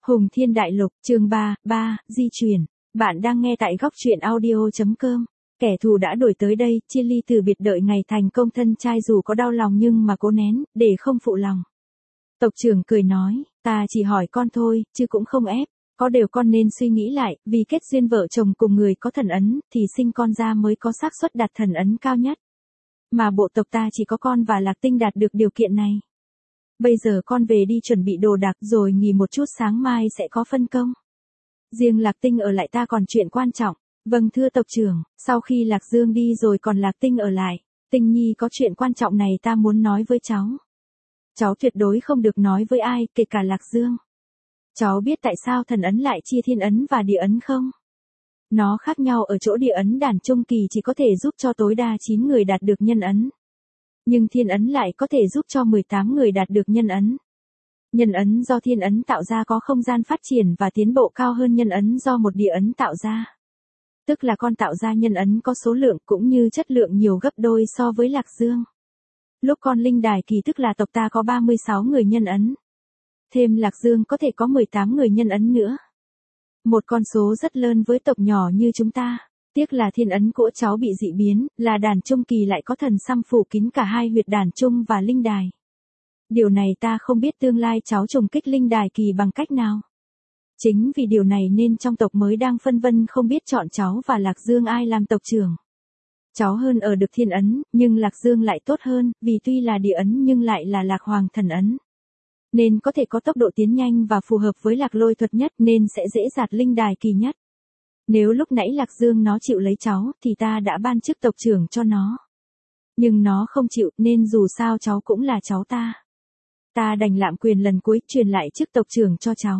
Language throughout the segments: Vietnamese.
Hùng Thiên Đại Lục, chương 3, di chuyển. Bạn đang nghe tại góc truyện audio.com. Kẻ thù đã đuổi tới đây, chia ly từ biệt đợi ngày thành công thân trai dù có đau lòng nhưng mà cố nén, để không phụ lòng. Tộc trưởng cười nói, ta chỉ hỏi con thôi, chứ cũng không ép. Có điều con nên suy nghĩ lại, vì kết duyên vợ chồng cùng người có thần ấn, thì sinh con ra mới có xác suất đạt thần ấn cao nhất. Mà bộ tộc ta chỉ có con và Lạc Tinh đạt được điều kiện này. Bây giờ con về đi chuẩn bị đồ đạc rồi nghỉ một chút, sáng mai sẽ có phân công. Riêng Lạc Tinh ở lại ta còn chuyện quan trọng. Vâng thưa tộc trưởng, sau khi Lạc Dương đi rồi còn Lạc Tinh ở lại. Tinh Nhi có chuyện quan trọng này ta muốn nói với cháu. Cháu tuyệt đối không được nói với ai, kể cả Lạc Dương. Cháu biết tại sao thần ấn lại chia thiên ấn và địa ấn không? Nó khác nhau ở chỗ địa ấn đàn trung kỳ chỉ có thể giúp cho tối đa 9 người đạt được nhân ấn. Nhưng thiên ấn lại có thể giúp cho 18 người đạt được nhân ấn. Nhân ấn do thiên ấn tạo ra có không gian phát triển và tiến bộ cao hơn nhân ấn do một địa ấn tạo ra. Tức là con tạo ra nhân ấn có số lượng cũng như chất lượng nhiều gấp đôi so với Lạc Dương. Lúc con linh đài kỳ tức là tộc ta có 36 người nhân ấn. Thêm Lạc Dương có thể có 18 người nhân ấn nữa. Một con số rất lớn với tộc nhỏ như chúng ta. Tiếc là thiên ấn của cháu bị dị biến, là đàn trung kỳ lại có thần xăm phủ kín cả hai huyệt đàn trung và linh đài. Điều này ta không biết tương lai cháu trùng kích linh đài kỳ bằng cách nào. Chính vì điều này nên trong tộc mới đang phân vân không biết chọn cháu và Lạc Dương ai làm tộc trưởng. Cháu hơn ở được thiên ấn, nhưng Lạc Dương lại tốt hơn, vì tuy là địa ấn nhưng lại là Lạc Hoàng thần ấn. Nên có thể có tốc độ tiến nhanh và phù hợp với Lạc Lôi thuật nhất nên sẽ dễ dạt linh đài kỳ nhất. Nếu lúc nãy Lạc Dương nó chịu lấy cháu thì ta đã ban chức tộc trưởng cho nó. Nhưng nó không chịu nên dù sao cháu cũng là cháu ta. Ta đành lạm quyền lần cuối truyền lại chức tộc trưởng cho cháu.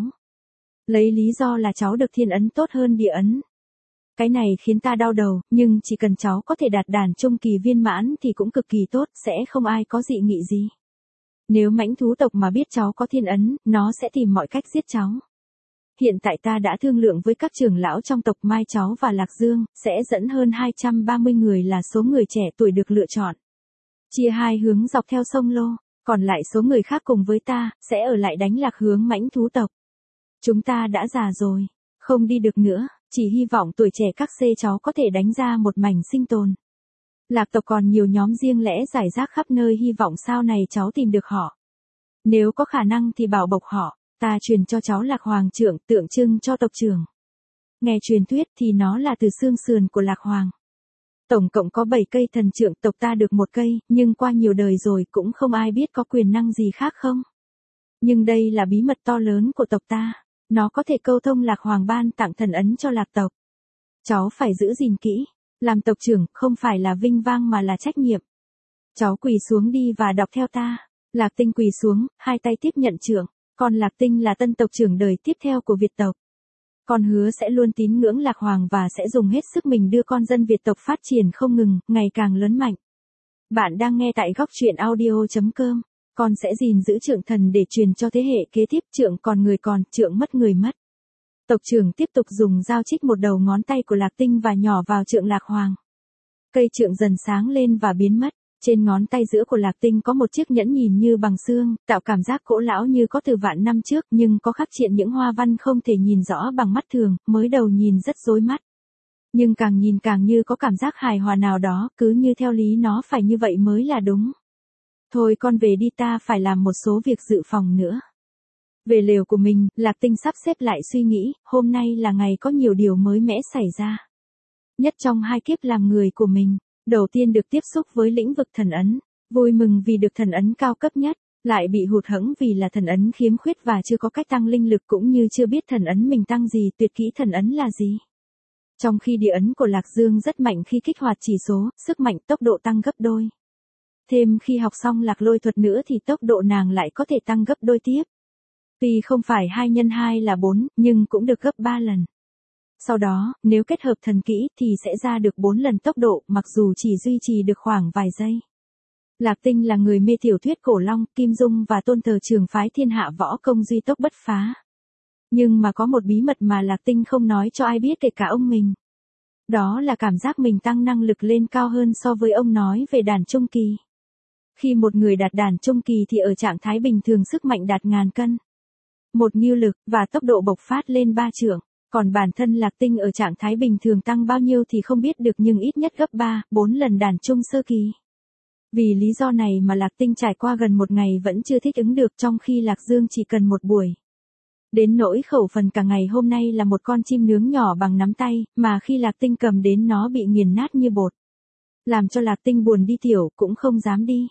Lấy lý do là cháu được thiên ấn tốt hơn địa ấn. Cái này khiến ta đau đầu, nhưng chỉ cần cháu có thể đạt đàn trung kỳ viên mãn thì cũng cực kỳ tốt, sẽ không ai có dị nghị gì. Nếu mãnh thú tộc mà biết cháu có thiên ấn, nó sẽ tìm mọi cách giết cháu. Hiện tại ta đã thương lượng với các trưởng lão trong tộc Mai cháu và Lạc Dương, sẽ dẫn hơn 230 người là số người trẻ tuổi được lựa chọn. Chia hai hướng dọc theo sông Lô, còn lại số người khác cùng với ta, sẽ ở lại đánh lạc hướng mãnh thú tộc. Chúng ta đã già rồi, không đi được nữa, chỉ hy vọng tuổi trẻ các cháu có thể đánh ra một mảnh sinh tồn. Lạc tộc còn nhiều nhóm riêng lẻ rải rác khắp nơi, hy vọng sau này cháu tìm được họ. Nếu có khả năng thì bảo bọc họ. Ta truyền cho cháu Lạc Hoàng trưởng, tượng trưng cho tộc trưởng. Nghe truyền thuyết thì nó là từ xương sườn của Lạc Hoàng. Tổng cộng có 7 cây thần trượng, tộc ta được 1 cây, nhưng qua nhiều đời rồi cũng không ai biết có quyền năng gì khác không. Nhưng đây là bí mật to lớn của tộc ta. Nó có thể câu thông Lạc Hoàng ban tặng thần ấn cho Lạc tộc. Cháu phải giữ gìn kỹ. Làm tộc trưởng không phải là vinh vang mà là trách nhiệm. Cháu quỳ xuống đi và đọc theo ta. Lạc Tinh quỳ xuống, hai tay tiếp nhận trượng. Con Lạc Tinh là tân tộc trưởng đời tiếp theo của Việt tộc. Con hứa sẽ luôn tín ngưỡng Lạc Hoàng và sẽ dùng hết sức mình đưa con dân Việt tộc phát triển không ngừng, ngày càng lớn mạnh. Bạn đang nghe tại góc truyện audio.com. Con sẽ gìn giữ trượng thần để truyền cho thế hệ kế tiếp, trượng còn người còn, trượng mất người mất. Tộc trưởng tiếp tục dùng dao chích một đầu ngón tay của Lạc Tinh và nhỏ vào trượng Lạc Hoàng. Cây trượng dần sáng lên và biến mất. Trên ngón tay giữa của Lạc Tinh có một chiếc nhẫn nhìn như bằng xương, tạo cảm giác cổ lão như có từ vạn năm trước, nhưng có khắc triện những hoa văn không thể nhìn rõ bằng mắt thường, mới đầu nhìn rất rối mắt. Nhưng càng nhìn càng như có cảm giác hài hòa nào đó, cứ như theo lý nó phải như vậy mới là đúng. Thôi con về đi, ta phải làm một số việc dự phòng nữa. Về lều của mình, Lạc Tinh sắp xếp lại suy nghĩ, hôm nay là ngày có nhiều điều mới mẻ xảy ra. Nhất trong 2 kiếp làm người của mình. Đầu tiên được tiếp xúc với lĩnh vực thần ấn, vui mừng vì được thần ấn cao cấp nhất, lại bị hụt hẫng vì là thần ấn khiếm khuyết và chưa có cách tăng linh lực cũng như chưa biết thần ấn mình tăng gì, tuyệt kỹ thần ấn là gì. Trong khi địa ấn của Lạc Dương rất mạnh khi kích hoạt chỉ số, sức mạnh tốc độ tăng gấp đôi. Thêm khi học xong Lạc Lôi thuật nữa thì tốc độ nàng lại có thể tăng gấp đôi tiếp. Tuy không phải 2 x 2 là 4, nhưng cũng được gấp 3 lần. Sau đó, nếu kết hợp thần kỹ thì sẽ ra được 4 lần tốc độ, mặc dù chỉ duy trì được khoảng vài giây. Lạc Tinh là người mê tiểu thuyết cổ long, Kim Dung và tôn thờ trường phái thiên hạ võ công duy tốc bất phá. Nhưng mà có một bí mật mà Lạc Tinh không nói cho ai biết kể cả ông mình. Đó là cảm giác mình tăng năng lực lên cao hơn so với ông nói về đàn trung kỳ. Khi một người đạt đàn trung kỳ thì ở trạng thái bình thường sức mạnh đạt ngàn cân. một nghiêu lực, và tốc độ bộc phát lên 3 trượng. Còn bản thân Lạc Tinh ở trạng thái bình thường tăng bao nhiêu thì không biết được nhưng ít nhất gấp 3, 4 lần đàn trung sơ kỳ. Vì lý do này mà Lạc Tinh trải qua gần một ngày vẫn chưa thích ứng được trong khi Lạc Dương chỉ cần một buổi. Đến nỗi khẩu phần cả ngày hôm nay là một con chim nướng nhỏ bằng nắm tay, mà khi Lạc Tinh cầm đến nó bị nghiền nát như bột. Làm cho Lạc Tinh buồn đi tiểu, cũng không dám đi.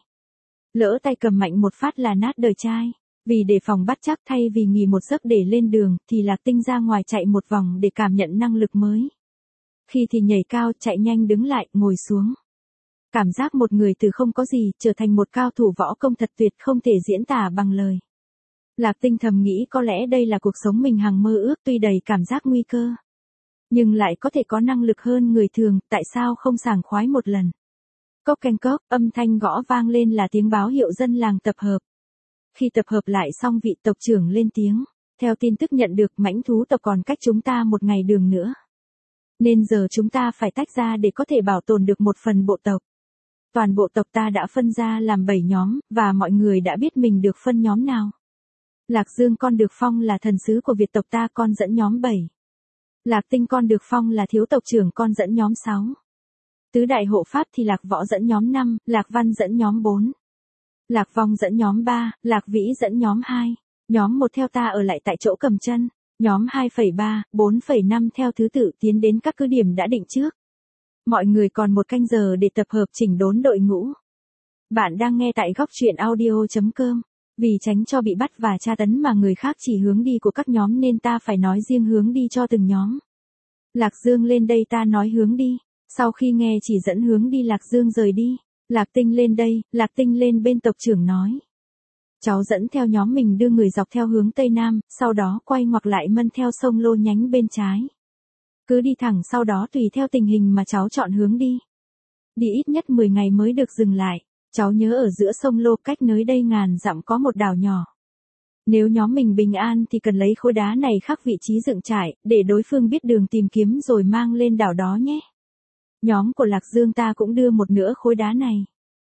Lỡ tay cầm mạnh một phát là nát đời trai. Vì đề phòng bắt chắc thay vì nghỉ một giấc để lên đường, thì Lạc Tinh ra ngoài chạy một vòng để cảm nhận năng lực mới. Khi thì nhảy cao, chạy nhanh đứng lại, ngồi xuống. Cảm giác một người từ không có gì, trở thành một cao thủ võ công thật tuyệt không thể diễn tả bằng lời. Lạc Tinh thầm nghĩ có lẽ đây là cuộc sống mình hằng mơ ước tuy đầy cảm giác nguy cơ. Nhưng lại có thể có năng lực hơn người thường, tại sao không sảng khoái một lần. Cốc canh cốc, âm thanh gõ vang lên là tiếng báo hiệu dân làng tập hợp. Khi tập hợp lại xong vị tộc trưởng lên tiếng. Theo tin tức nhận được mãnh thú tộc còn cách chúng ta một ngày đường nữa. Nên giờ chúng ta phải tách ra để có thể bảo tồn được một phần bộ tộc. Toàn bộ tộc ta đã phân ra làm 7 nhóm, và mọi người đã biết mình được phân nhóm nào. Lạc Dương con được phong là thần sứ của Việt tộc ta, con dẫn nhóm 7. Lạc Tinh con được phong là thiếu tộc trưởng, con dẫn nhóm 6. Tứ đại hộ pháp thì Lạc Võ dẫn nhóm 5, Lạc Văn dẫn nhóm 4. Lạc Vong dẫn nhóm 3, Lạc Vĩ dẫn nhóm 2. Nhóm 1 theo ta ở lại tại chỗ cầm chân. Nhóm 2,3, 4,5 theo thứ tự tiến đến các cứ điểm đã định trước. Mọi người còn một canh giờ để tập hợp chỉnh đốn đội ngũ. Bạn đang nghe tại góc truyện audio.com. Vì tránh cho bị bắt và tra tấn mà người khác chỉ hướng đi của các nhóm nên ta phải nói riêng hướng đi cho từng nhóm. Lạc Dương lên đây, ta nói hướng đi. Sau khi nghe chỉ dẫn hướng đi, Lạc Dương rời đi. Lạc Tinh lên đây, Lạc Tinh lên bên tộc trưởng nói. Cháu dẫn theo nhóm mình đưa người dọc theo hướng Tây Nam, sau đó quay ngoặc lại mân theo sông Lô nhánh bên trái. Cứ đi thẳng, sau đó tùy theo tình hình mà cháu chọn hướng đi. Đi ít nhất 10 ngày mới được dừng lại. Cháu nhớ ở giữa sông Lô cách nơi đây ngàn dặm có một đảo nhỏ. Nếu nhóm mình bình an thì cần lấy khối đá này khắc vị trí dựng trại, để đối phương biết đường tìm kiếm rồi mang lên đảo đó nhé. Nhóm của Lạc Dương ta cũng đưa một nửa khối đá này.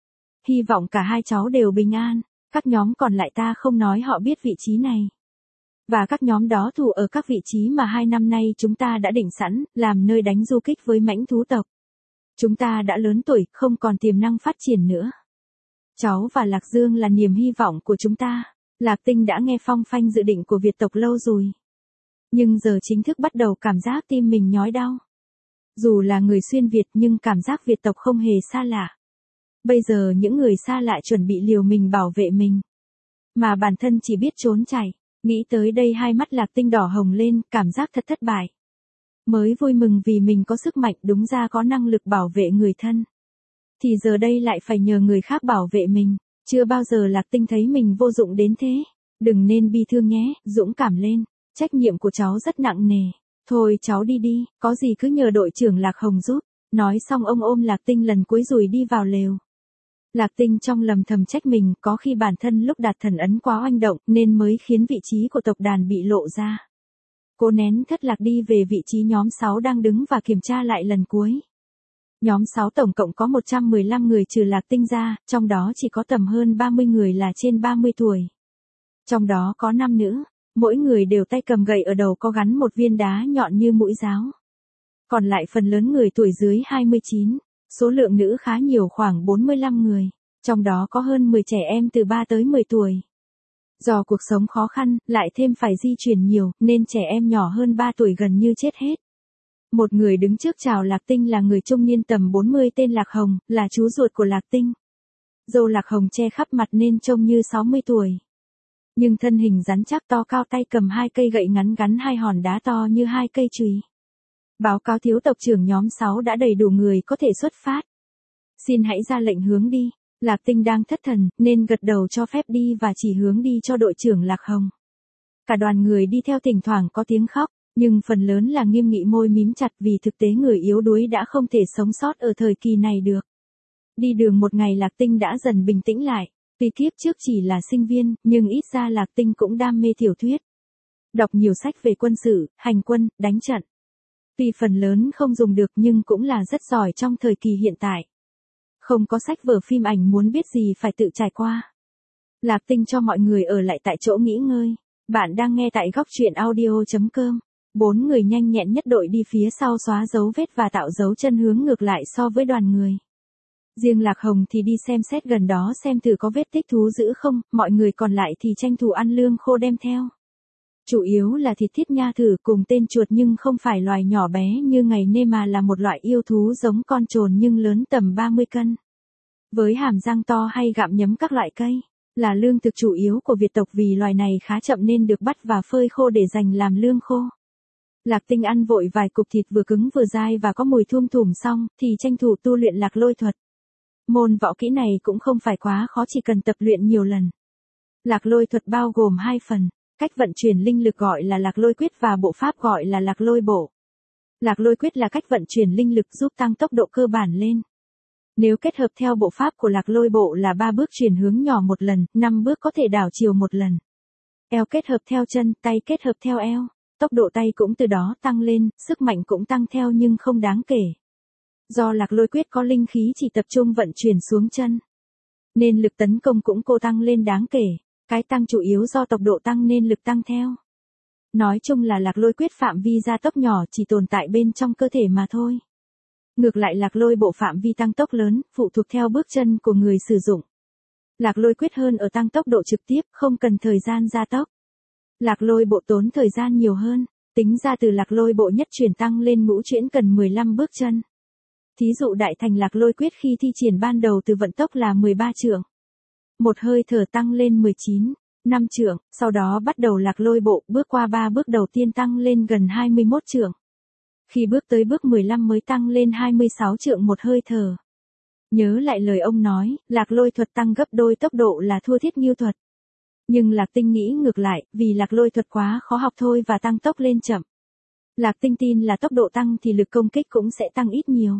Hy vọng cả hai cháu đều bình an. Các nhóm còn lại ta không nói họ biết vị trí này. Và các nhóm đó thủ ở các vị trí mà 2 năm nay chúng ta đã định sẵn, làm nơi đánh du kích với mãnh thú tộc. Chúng ta đã lớn tuổi, không còn tiềm năng phát triển nữa. Cháu và Lạc Dương là niềm hy vọng của chúng ta. Lạc Tinh đã nghe phong phanh dự định của Việt tộc lâu rồi. Nhưng giờ chính thức bắt đầu cảm giác tim mình nhói đau. Dù là người xuyên Việt nhưng cảm giác Việt tộc không hề xa lạ. Bây giờ những người xa lạ chuẩn bị liều mình bảo vệ mình. Mà bản thân chỉ biết trốn chạy. Nghĩ tới đây hai mắt Lạc Tinh đỏ hồng lên, cảm giác thật thất bại. Mới vui mừng vì mình có sức mạnh, đúng ra có năng lực bảo vệ người thân. Thì giờ đây lại phải nhờ người khác bảo vệ mình. Chưa bao giờ Lạc Tinh thấy mình vô dụng đến thế. Đừng nên bi thương nhé, dũng cảm lên. Trách nhiệm của cháu rất nặng nề. Thôi cháu đi đi, có gì cứ nhờ đội trưởng Lạc Hồng giúp. Nói xong ông ôm Lạc Tinh lần cuối rồi đi vào lều. Lạc Tinh trong lầm thầm trách mình, có khi bản thân lúc đạt thần ấn quá oanh động nên mới khiến vị trí của tộc đàn bị lộ ra. Cô nén thất lạc đi về vị trí nhóm 6 đang đứng và kiểm tra lại lần cuối. Nhóm 6 tổng cộng có 115 người trừ Lạc Tinh ra, trong đó chỉ có tầm hơn 30 người là trên 30 tuổi. Trong đó có 5 nữ, mỗi người đều tay cầm gậy ở đầu có gắn một viên đá nhọn như mũi giáo. Còn lại phần lớn người tuổi dưới 29, số lượng nữ khá nhiều khoảng 45 người, trong đó có hơn 10 trẻ em từ 3 tới 10 tuổi. Do cuộc sống khó khăn, lại thêm phải di chuyển nhiều, nên trẻ em nhỏ hơn 3 tuổi gần như chết hết. Một người đứng trước chào Lạc Tinh là người trung niên tầm 40 tên Lạc Hồng, là chú ruột của Lạc Tinh. Râu Lạc Hồng che khắp mặt nên trông như 60 tuổi. Nhưng thân hình rắn chắc to cao, tay cầm 2 cây gậy ngắn gắn 2 hòn đá to như 2 cây chùy. Báo cáo thiếu tộc trưởng nhóm 6 đã đầy đủ người có thể xuất phát. Xin hãy ra lệnh hướng đi. Lạc Tinh đang thất thần, nên gật đầu cho phép đi và chỉ hướng đi cho đội trưởng Lạc Hồng. Cả đoàn người đi theo thỉnh thoảng có tiếng khóc, nhưng phần lớn là nghiêm nghị môi mím chặt vì thực tế người yếu đuối đã không thể sống sót ở thời kỳ này được. Đi đường một ngày Lạc Tinh đã dần bình tĩnh lại. Tuy kiếp trước chỉ là sinh viên, nhưng ít ra Lạc Tinh cũng đam mê tiểu thuyết. Đọc nhiều sách về quân sự, hành quân, đánh trận. Tuy phần lớn không dùng được nhưng cũng là rất giỏi trong thời kỳ hiện tại. Không có sách vở phim ảnh, muốn biết gì phải tự trải qua. Lạc Tinh cho mọi người ở lại tại chỗ nghỉ ngơi. Bạn đang nghe tại góc truyện audio.com. 4 người nhanh nhẹn nhất đội đi phía sau xóa dấu vết và tạo dấu chân hướng ngược lại so với đoàn người. Riêng Lạc Hồng thì đi xem xét gần đó xem thử có vết tích thú dữ không, mọi người còn lại thì tranh thủ ăn lương khô đem theo. Chủ yếu là thịt thiết nha thử cùng tên chuột nhưng không phải loài nhỏ bé như ngày nê mà là một loại yêu thú giống con trồn nhưng lớn tầm 30 cân. Với hàm răng to hay gặm nhấm các loại cây, là lương thực chủ yếu của Việt tộc vì loài này khá chậm nên được bắt và phơi khô để dành làm lương khô. Lạc Tinh ăn vội vài cục thịt vừa cứng vừa dai và có mùi thum thủm xong thì tranh thủ tu luyện lạc lôi thuật. Môn võ kỹ này cũng không phải quá khó chỉ cần tập luyện nhiều lần. Lạc lôi thuật bao gồm 2 phần, cách vận chuyển linh lực gọi là lạc lôi quyết và bộ pháp gọi là lạc lôi bộ. Lạc lôi quyết là cách vận chuyển linh lực giúp tăng tốc độ cơ bản lên. Nếu kết hợp theo bộ pháp của lạc lôi bộ là 3 bước chuyển hướng nhỏ một lần, 5 bước có thể đảo chiều một lần. Eo kết hợp theo chân, tay kết hợp theo eo. Tốc độ tay cũng từ đó tăng lên, sức mạnh cũng tăng theo nhưng không đáng kể. Do lạc lôi quyết có linh khí chỉ tập trung vận chuyển xuống chân, nên lực tấn công cũng cô tăng lên đáng kể. Cái tăng chủ yếu do tốc độ tăng nên lực tăng theo. Nói chung là lạc lôi quyết phạm vi gia tốc nhỏ chỉ tồn tại bên trong cơ thể mà thôi. Ngược lại lạc lôi bộ phạm vi tăng tốc lớn, phụ thuộc theo bước chân của người sử dụng. Lạc lôi quyết hơn ở tăng tốc độ trực tiếp, không cần thời gian gia tốc. Lạc lôi bộ tốn thời gian nhiều hơn, tính ra từ lạc lôi bộ nhất chuyển tăng lên ngũ chuyển cần 15 bước chân. Thí dụ đại thành lạc lôi quyết khi thi triển ban đầu từ vận tốc là 13 trượng. Một hơi thở tăng lên 19, 5 trượng, sau đó bắt đầu lạc lôi bộ, bước qua 3 bước đầu tiên tăng lên gần 21 trượng. Khi bước tới bước 15 mới tăng lên 26 trượng một hơi thở. Nhớ lại lời ông nói, lạc lôi thuật tăng gấp đôi tốc độ là thua thiết nghiêu thuật. Nhưng Lạc Tinh nghĩ ngược lại, vì lạc lôi thuật quá khó học thôi và tăng tốc lên chậm. Lạc Tinh tin là tốc độ tăng thì lực công kích cũng sẽ tăng ít nhiều.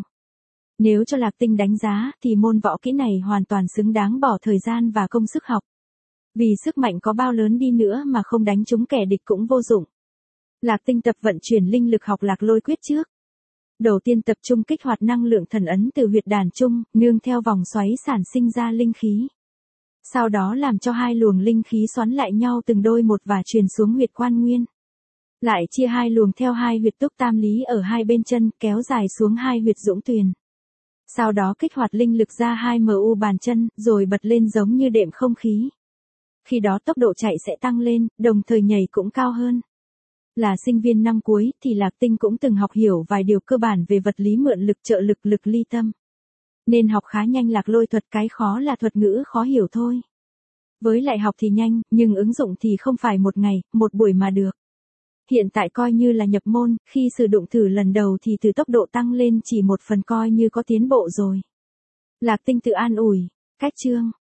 Nếu cho Lạc Tinh đánh giá thì môn võ kỹ này hoàn toàn xứng đáng bỏ thời gian và công sức học. Vì sức mạnh có bao lớn đi nữa mà không đánh trúng kẻ địch cũng vô dụng. Lạc Tinh tập vận chuyển linh lực học lạc lôi quyết trước. Đầu tiên tập trung kích hoạt năng lượng thần ấn từ huyệt đàn trung, nương theo vòng xoáy sản sinh ra linh khí. Sau đó làm cho 2 luồng linh khí xoắn lại nhau từng đôi một và truyền xuống huyệt quan nguyên. Lại chia 2 luồng theo 2 huyệt túc tam lý ở 2 bên chân, kéo dài xuống 2 huyệt dũng tuyền. Sau đó kích hoạt linh lực ra 2 mu bàn chân, rồi bật lên giống như đệm không khí. Khi đó tốc độ chạy sẽ tăng lên, đồng thời nhảy cũng cao hơn. Là sinh viên năm cuối thì Lạc Tinh cũng từng học hiểu vài điều cơ bản về vật lý mượn lực trợ lực lực ly tâm. Nên học khá nhanh lạc lôi thuật, cái khó là thuật ngữ khó hiểu thôi. Với lại học thì nhanh, nhưng ứng dụng thì không phải một ngày, một buổi mà được. Hiện tại coi như là nhập môn, khi sử dụng thử lần đầu thì từ tốc độ tăng lên chỉ 1 phần coi như có tiến bộ rồi. Lạc Tinh tự an ủi, cách chương.